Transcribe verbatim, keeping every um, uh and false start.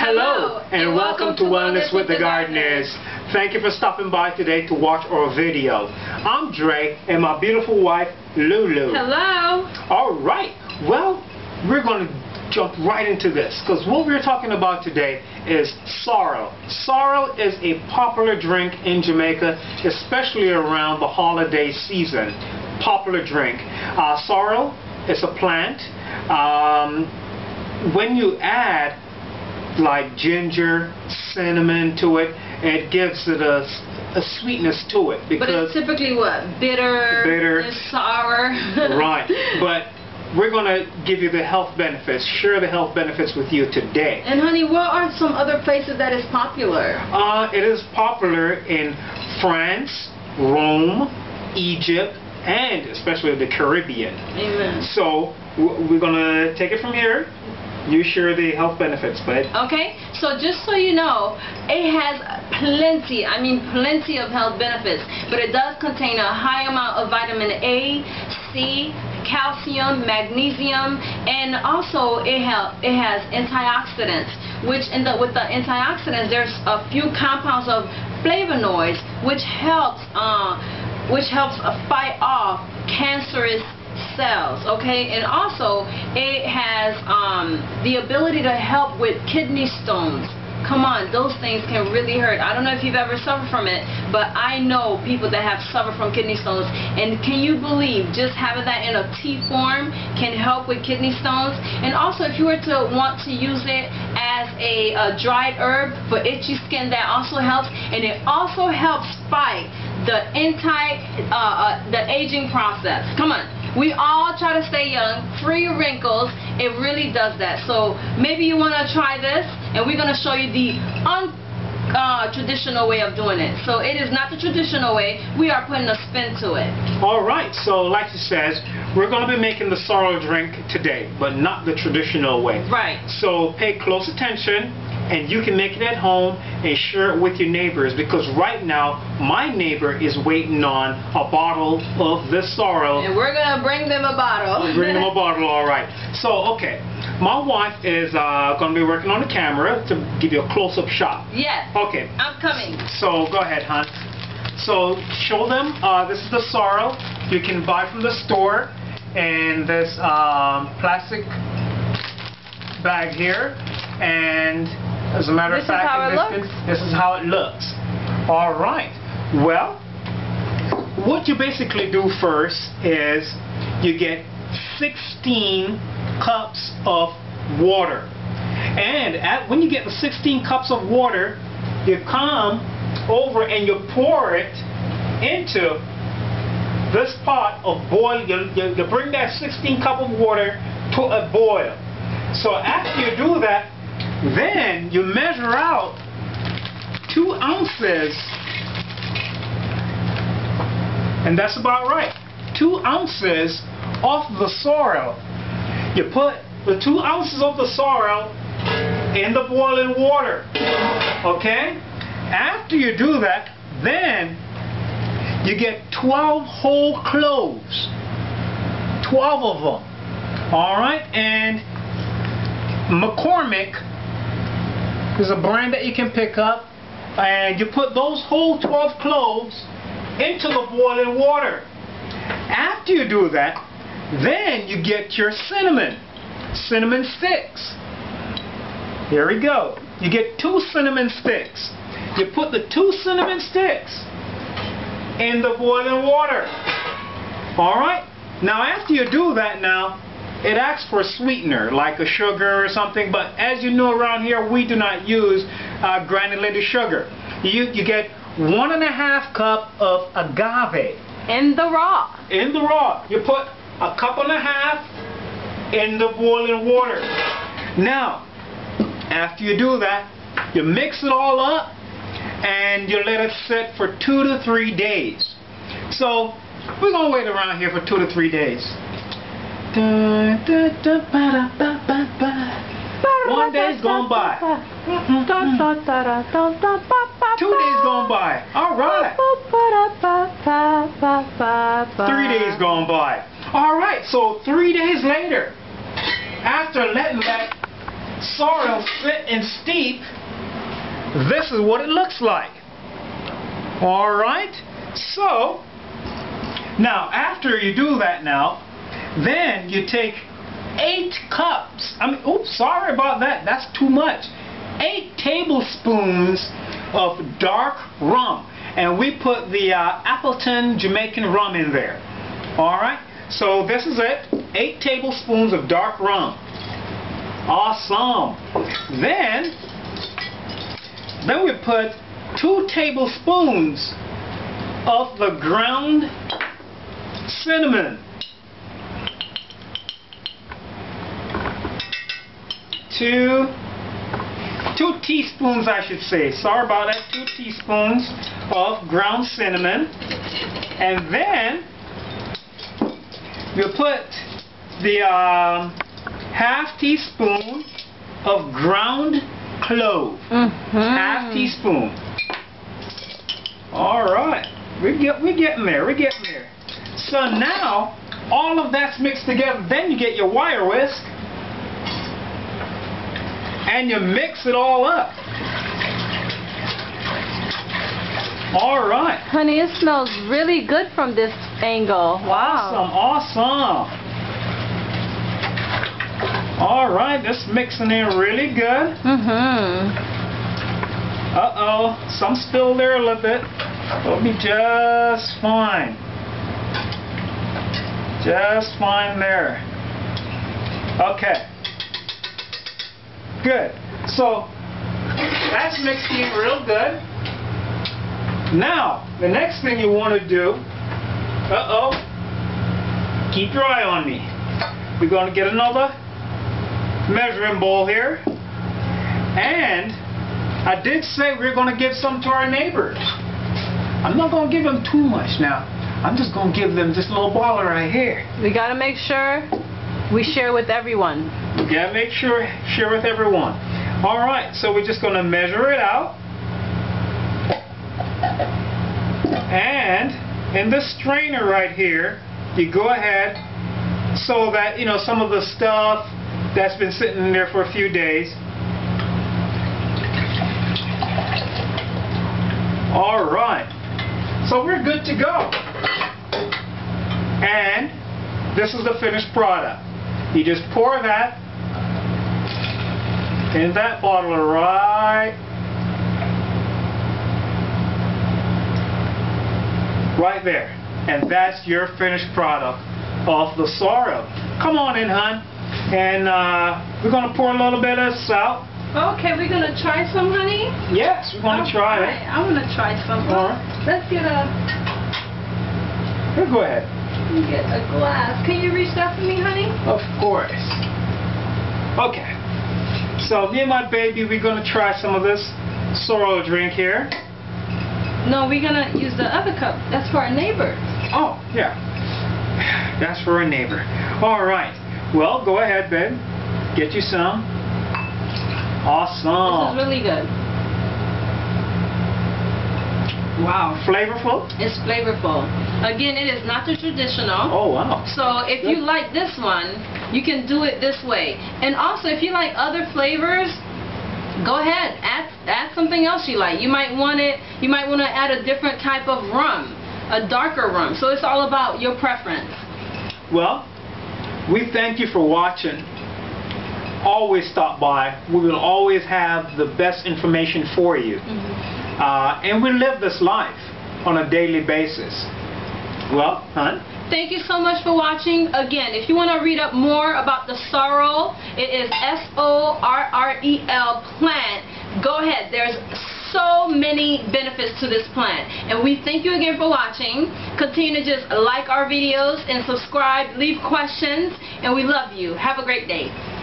Hello, and, and welcome, welcome to Wellness with the Gardeners. Thank you for stopping by today to watch our video. I'm Dre and my beautiful wife, Lulu. Hello. Alright, well, we're going to jump right into this because what we're talking about today is sorrel. Sorrel is a popular drink in Jamaica, especially around the holiday season. Popular drink. Uh, sorrel is a plant. Um, when you add like ginger, cinnamon to it, it gives it a, a sweetness to it. Because but it's typically what? Bitter, bitter and sour. Right. But we're going to give you the health benefits, share the health benefits with you today. And honey, what are some other places that is popular? Uh, it is popular in France, Rome, Egypt, and especially the Caribbean. Amen. So we're going to take it from here. You share the health benefits, bud. Okay, so just so you know, it has plenty, I mean plenty of health benefits, but it does contain a high amount of vitamin A, C, calcium, magnesium, and also it, help, it has antioxidants, which in the, with the antioxidants, there's a few compounds of flavonoids, which helps, uh, which helps uh, fight off cancerous cells, okay? And also it has um, the ability to help with kidney stones. Come on, those things can really hurt. I don't know if you've ever suffered from it, but I know people that have suffered from kidney stones. And can you believe just having that in a tea form can help with kidney stones? And also, if you were to want to use it as a, a dried herb for itchy skin, that also helps. And it also helps fight the anti, uh, uh, the aging process. Come on. We all try to stay young, free wrinkles. It really does that. So maybe you want to try this, and we're going to show you the untraditional uh, way of doing it. So it is not the traditional way. We are putting a spin to it. All right. So like she says, we're going to be making the sorrel drink today, but not the traditional way. Right. So pay close attention, and you can make it at home and share it with your neighbors, because right now my neighbor is waiting on a bottle of this sorrel. And we're going to bring them a bottle. We'll bring them a bottle, all right. So, okay, my wife is uh, going to be working on the camera to give you a close-up shot. Yes. Okay. I'm coming. So, go ahead, hon. So, show them, uh, this is the sorrel. You can buy from the store in this um, plastic bag here. And as a matter this of fact, is how it this, looks. this is how it looks. All right. Well, what you basically do first is you get sixteen cups of water. And at, when you get the sixteen cups of water, you come over and you pour it into this pot of boil. You, you, you bring that sixteen cup of water to a boil. So after you do that, then you measure out two ounces, and that's about right, two ounces of the sorrel. You put the two ounces of the sorrel in the boiling water, okay? After you do that, then you get twelve whole cloves, twelve of them, all right? And McCormick is a brand that you can pick up, and you put those whole twelve cloves into the boiling water. After you do that, then you get your cinnamon, cinnamon sticks. Here we go. You get two cinnamon sticks. You put the two cinnamon sticks in the boiling water. All right? Now after you do that, now it asks for a sweetener, like a sugar or something, but as you know, around here we do not use uh, granulated sugar. You, you get one and a half cup of agave. In the raw. In the raw. You put a cup and a half in the boiling water. Now, after you do that, you mix it all up and you let it sit for two to three days. So, we're going to wait around here for two to three days. Da, da, da, ba, da, ba, ba, ba. One day's gone by. Two days gone by. All right. Three days gone by. All right. So three days later, after letting that sorrel sit and steep, this is what it looks like. Alright, so now after you do that now, then you take eight cups, I mean, oops, sorry about that, that's too much. Eight tablespoons of dark rum, and we put the uh, Appleton Jamaican rum in there. Alright, so this is it, eight tablespoons of dark rum. Awesome. Then, then we put two tablespoons of the ground cinnamon. Two, two teaspoons, I should say. Sorry about that. Two teaspoons of ground cinnamon, and then we'll put the um, half teaspoon of ground clove. Mm-hmm. Half teaspoon. All right, we get we getting there. We're getting there. So now all of that's mixed together. Then you get your wire whisk and you mix it all up. All right. Honey, it smells really good from this angle. Wow. Awesome, awesome. All right, this mixing in really good. Mm-hmm. Uh-oh, some spilled there a little bit. It'll be just fine. Just fine there. Okay. Good. So, that's mixed in real good. Now, the next thing you want to do, uh-oh, keep your eye on me. We're going to get another measuring bowl here. And I did say we we're going to give some to our neighbors. I'm not going to give them too much now. I'm just going to give them this little bottle right here. We got to make sure we share with everyone. We got to make sure, share with everyone. All right, so we're just going to measure it out. And in this strainer right here, you go ahead so that, you know, some of the stuff that's been sitting in there for a few days. All right, so we're good to go. And this is the finished product. You just pour that in that bottle right, right there. And that's your finished product of the sorrel. Come on in, hon. And uh, we're going to pour a little bit of salt. Okay, we're going to try some, honey? Yes, we're going to try it. I want to try some. All right. Let's get a... Here, go ahead. Get a glass. Can you reach that for me, honey? Of course. Okay. So me and my baby, we're going to try some of this sorrel drink here. No, we're going to use the other cup. That's for our neighbor. Oh, yeah. That's for a neighbor. All right. Well, go ahead, babe. Get you some. Awesome. This is really good. Wow. Flavorful? It's flavorful. Again, it is not the traditional. Oh, wow. So if you like this one, you can do it this way. And also, if you like other flavors, go ahead. Add add something else you like. You might want it. You might want to add a different type of rum, a darker rum. So it's all about your preference. Well, we thank you for watching. Always stop by. We will always have the best information for you. Mm-hmm. uh, and we live this life on a daily basis. Well, hon? Thank you so much for watching. Again, if you want to read up more about the sorrel, it is S O R R E L plant. Go ahead. There's so many benefits to this plant. And we thank you again for watching. Continue to just like our videos and subscribe. Leave questions. And we love you. Have a great day.